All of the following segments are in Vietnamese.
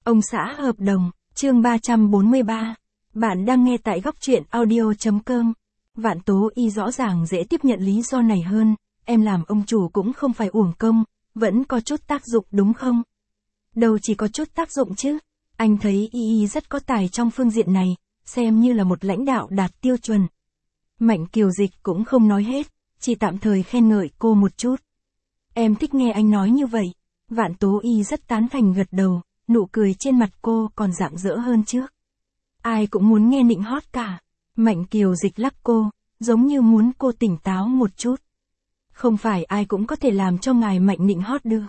Ông xã hợp đồng, chương 343. Bạn đang nghe tại góc truyện audio.com. Vạn Tố Y rõ ràng dễ tiếp nhận lý do này hơn, em làm ông chủ cũng không phải uổng công, vẫn có chút tác dụng đúng không? Đâu chỉ có chút tác dụng chứ, anh thấy Y rất có tài trong phương diện này, xem như là một lãnh đạo đạt tiêu chuẩn. Mạnh Kiều Dịch cũng không nói hết, chỉ tạm thời khen ngợi cô một chút. Em thích nghe anh nói như vậy. Vạn Tố Y rất tán thành gật đầu, nụ cười trên mặt cô còn rạng rỡ hơn trước. Ai cũng muốn nghe nịnh hót cả. Mạnh Kiều Dịch lắc cô, giống như muốn cô tỉnh táo một chút. Không phải ai cũng có thể làm cho ngài Mạnh nịnh hót được.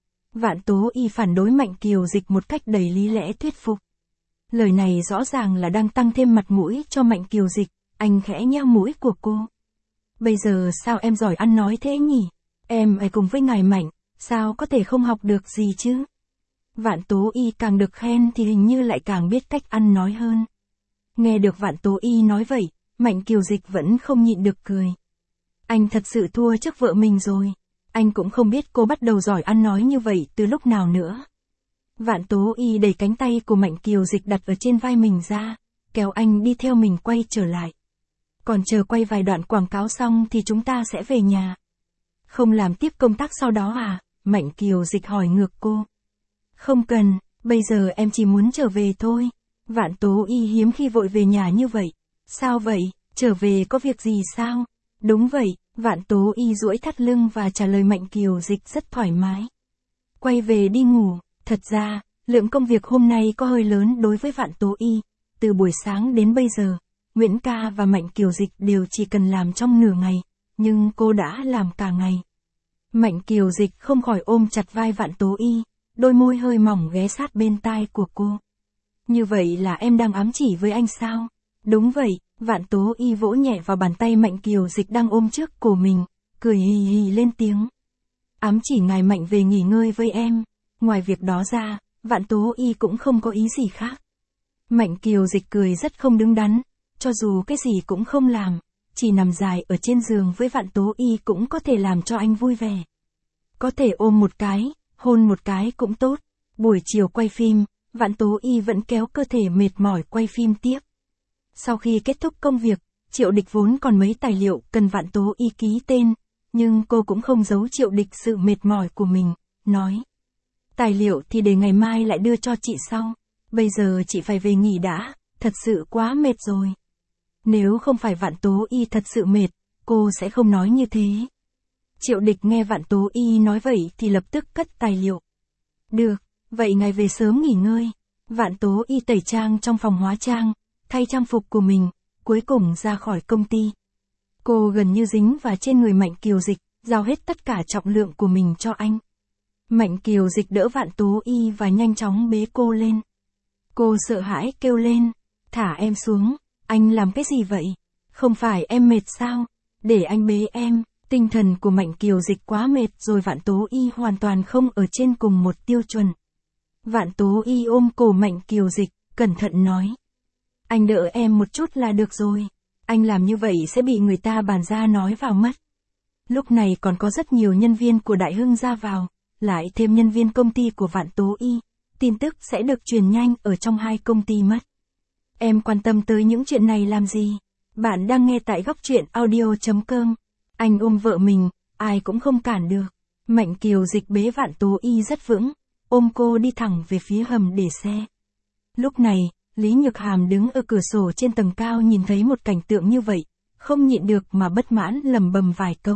Vạn Tố Y phản đối Mạnh Kiều Dịch một cách đầy lý lẽ thuyết phục. Lời này rõ ràng là đang tăng thêm mặt mũi cho Mạnh Kiều Dịch, anh khẽ nheo mũi của cô. Bây giờ sao em giỏi ăn nói thế nhỉ? Em ấy cùng với ngài Mạnh, sao có thể không học được gì chứ? Vạn Tố Y càng được khen thì hình như lại càng biết cách ăn nói hơn. Nghe được Vạn Tố Y nói vậy, Mạnh Kiều Dịch vẫn không nhịn được cười. Anh thật sự thua trước vợ mình rồi. Anh cũng không biết cô bắt đầu giỏi ăn nói như vậy từ lúc nào nữa. Vạn Tố Y đẩy cánh tay của Mạnh Kiều Dịch đặt ở trên vai mình ra, kéo anh đi theo mình quay trở lại. Còn chờ quay vài đoạn quảng cáo xong thì chúng ta sẽ về nhà. Không làm tiếp công tác sau đó à? Mạnh Kiều Dịch hỏi ngược cô. Không cần, bây giờ em chỉ muốn trở về thôi. Vạn Tố Y hiếm khi vội về nhà như vậy. Sao vậy, trở về có việc gì sao? Đúng vậy, Vạn Tố Y duỗi thắt lưng và trả lời Mạnh Kiều Dịch rất thoải mái. Quay về đi ngủ, thật ra, lượng công việc hôm nay có hơi lớn đối với Vạn Tố Y. Từ buổi sáng đến bây giờ, Nguyễn Ca và Mạnh Kiều Dịch đều chỉ cần làm trong nửa ngày, nhưng cô đã làm cả ngày. Mạnh Kiều Dịch không khỏi ôm chặt vai Vạn Tố Y, đôi môi hơi mỏng ghé sát bên tai của cô. Như vậy là em đang ám chỉ với anh sao? Đúng vậy, Vạn Tố Y vỗ nhẹ vào bàn tay Mạnh Kiều Dịch đang ôm trước cổ mình, cười hì hì lên tiếng. Ám chỉ ngài Mạnh về nghỉ ngơi với em. Ngoài việc đó ra, Vạn Tố Y cũng không có ý gì khác. Mạnh Kiều Dịch cười rất không đứng đắn, cho dù cái gì cũng không làm, chỉ nằm dài ở trên giường với Vạn Tố Y cũng có thể làm cho anh vui vẻ. Có thể ôm một cái, hôn một cái cũng tốt. Buổi chiều quay phim, Vạn Tố Y vẫn kéo cơ thể mệt mỏi quay phim tiếp. Sau khi kết thúc công việc, Triệu Địch vốn còn mấy tài liệu cần Vạn Tố Y ký tên, nhưng cô cũng không giấu Triệu Địch sự mệt mỏi của mình, nói. Tài liệu thì để ngày mai lại đưa cho chị sau, bây giờ chị phải về nghỉ đã, thật sự quá mệt rồi. Nếu không phải Vạn Tố Y thật sự mệt, cô sẽ không nói như thế. Triệu Địch nghe Vạn Tố Y nói vậy thì lập tức cất tài liệu. Được, vậy ngài về sớm nghỉ ngơi. Vạn Tố Y tẩy trang trong phòng hóa trang, thay trang phục của mình, cuối cùng ra khỏi công ty. Cô gần như dính vào trên người Mạnh Kiều Dịch, giao hết tất cả trọng lượng của mình cho anh. Mạnh Kiều Dịch đỡ Vạn Tố Y và nhanh chóng bế cô lên. Cô sợ hãi kêu lên, thả em xuống, anh làm cái gì vậy? Không phải em mệt sao? Để anh bế em. Tinh thần của Mạnh Kiều Dịch quá mệt rồi Vạn Tố Y hoàn toàn không ở trên cùng một tiêu chuẩn. Vạn Tố Y ôm cổ Mạnh Kiều Dịch, cẩn thận nói. Anh đỡ em một chút là được rồi. Anh làm như vậy sẽ bị người ta bàn ra nói vào mất. Lúc này còn có rất nhiều nhân viên của Đại Hưng ra vào, lại thêm nhân viên công ty của Vạn Tố Y. Tin tức sẽ được truyền nhanh ở trong hai công ty mất. Em quan tâm tới những chuyện này làm gì? Bạn đang nghe tại góc truyện audio.com. Anh ôm vợ mình, ai cũng không cản được. Mạnh Kiều Dịch bế Vạn Tố Y rất vững, ôm cô đi thẳng về phía hầm để xe. Lúc này, Lý Nhược Hàm đứng ở cửa sổ trên tầng cao nhìn thấy một cảnh tượng như vậy, không nhịn được mà bất mãn lẩm bẩm vài câu.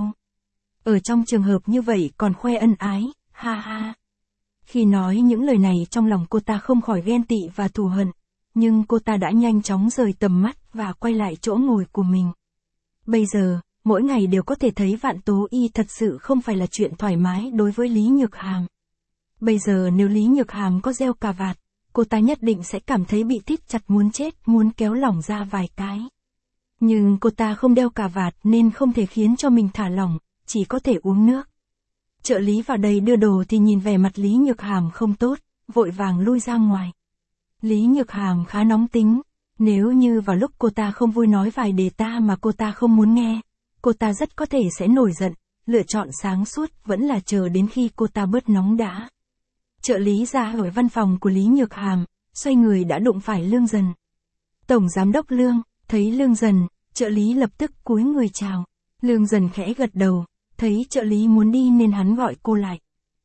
Ở trong trường hợp như vậy còn khoe ân ái, ha ha. Khi nói những lời này trong lòng cô ta không khỏi ghen tị và thù hận, nhưng cô ta đã nhanh chóng rời tầm mắt và quay lại chỗ ngồi của mình. Bây giờ, mỗi ngày đều có thể thấy Vạn Tố Y thật sự không phải là chuyện thoải mái đối với Lý Nhược Hàm. Bây giờ nếu Lý Nhược Hàm có gieo cà vạt, cô ta nhất định sẽ cảm thấy bị thít chặt muốn chết, muốn kéo lỏng ra vài cái. Nhưng cô ta không đeo cà vạt nên không thể khiến cho mình thả lỏng, chỉ có thể uống nước. Trợ lý vào đây đưa đồ thì nhìn vẻ mặt Lý Nhược Hàm không tốt, vội vàng lui ra ngoài. Lý Nhược Hàm khá nóng tính, nếu như vào lúc cô ta không vui nói vài đề ta mà cô ta không muốn nghe, cô ta rất có thể sẽ nổi giận, lựa chọn sáng suốt vẫn là chờ đến khi cô ta bớt nóng đã. Trợ lý ra ở văn phòng của Lý Nhược Hàm, xoay người đã đụng phải Lương Dần. Tổng giám đốc Lương, thấy Lương Dần, trợ lý lập tức cúi người chào. Lương Dần khẽ gật đầu, thấy trợ lý muốn đi nên hắn gọi cô lại.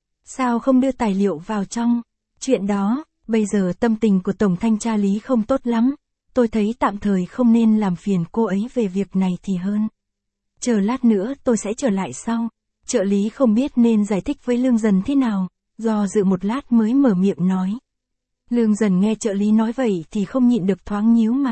Sao không đưa tài liệu vào trong? Chuyện đó, bây giờ tâm tình của Tổng thanh tra Lý không tốt lắm. Tôi thấy tạm thời không nên làm phiền cô ấy về việc này thì hơn. Chờ lát nữa tôi sẽ trở lại sau. Trợ lý không biết nên giải thích với Lương Dần thế nào, do dự một lát mới mở miệng nói. Lương Dần nghe trợ lý nói vậy thì không nhịn được thoáng nhíu mày.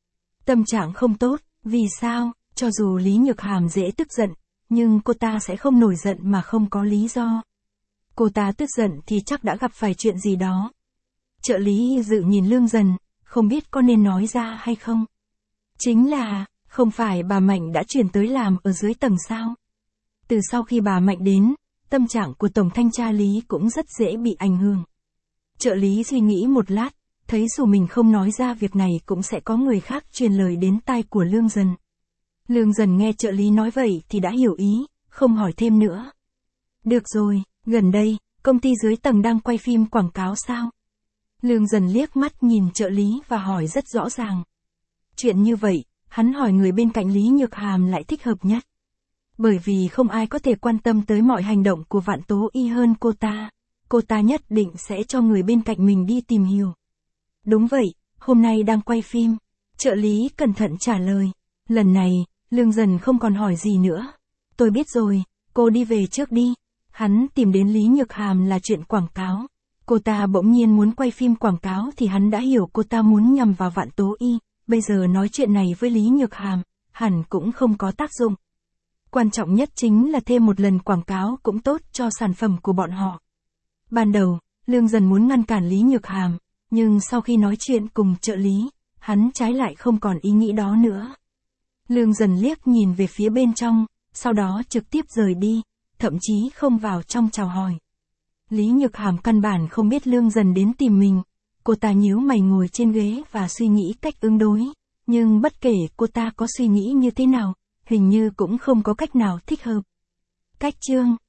Tâm trạng không tốt, vì sao? Cho dù Lý Nhược Hàm dễ tức giận, nhưng cô ta sẽ không nổi giận mà không có lý do. Cô ta tức giận thì chắc đã gặp phải chuyện gì đó. Trợ lý dự nhìn Lương Dần, không biết có nên nói ra hay không. Chính là, không phải bà Mạnh đã chuyển tới làm ở dưới tầng sao? Từ sau khi bà Mạnh đến, tâm trạng của Tổng thanh tra Lý cũng rất dễ bị ảnh hưởng. Trợ lý suy nghĩ một lát, thấy dù mình không nói ra việc này cũng sẽ có người khác truyền lời đến tai của Lương Dần. Lương Dần nghe trợ lý nói vậy thì đã hiểu ý, không hỏi thêm nữa. Được rồi, gần đây, công ty dưới tầng đang quay phim quảng cáo sao? Lương Dần liếc mắt nhìn trợ lý và hỏi rất rõ ràng. Chuyện như vậy, hắn hỏi người bên cạnh Lý Nhược Hàm lại thích hợp nhất. Bởi vì không ai có thể quan tâm tới mọi hành động của Vạn Tố Y hơn cô ta. Cô ta nhất định sẽ cho người bên cạnh mình đi tìm hiểu. Đúng vậy, hôm nay đang quay phim. Trợ lý cẩn thận trả lời. Lần này, Lương Dần không còn hỏi gì nữa. Tôi biết rồi, cô đi về trước đi. Hắn tìm đến Lý Nhược Hàm là chuyện quảng cáo. Cô ta bỗng nhiên muốn quay phim quảng cáo thì hắn đã hiểu cô ta muốn nhằm vào Vạn Tố Y. Bây giờ nói chuyện này với Lý Nhược Hàm, hẳn cũng không có tác dụng. Quan trọng nhất chính là thêm một lần quảng cáo cũng tốt cho sản phẩm của bọn họ. Ban đầu, Lương Dần muốn ngăn cản Lý Nhược Hàm, nhưng sau khi nói chuyện cùng trợ lý, hắn trái lại không còn ý nghĩ đó nữa. Lương Dần liếc nhìn về phía bên trong, sau đó trực tiếp rời đi, thậm chí không vào trong chào hỏi. Lý Nhược Hàm căn bản không biết Lương Dần đến tìm mình, cô ta nhíu mày ngồi trên ghế và suy nghĩ cách ứng đối, nhưng bất kể cô ta có suy nghĩ như thế nào, hình như cũng không có cách nào thích hợp. Cách chương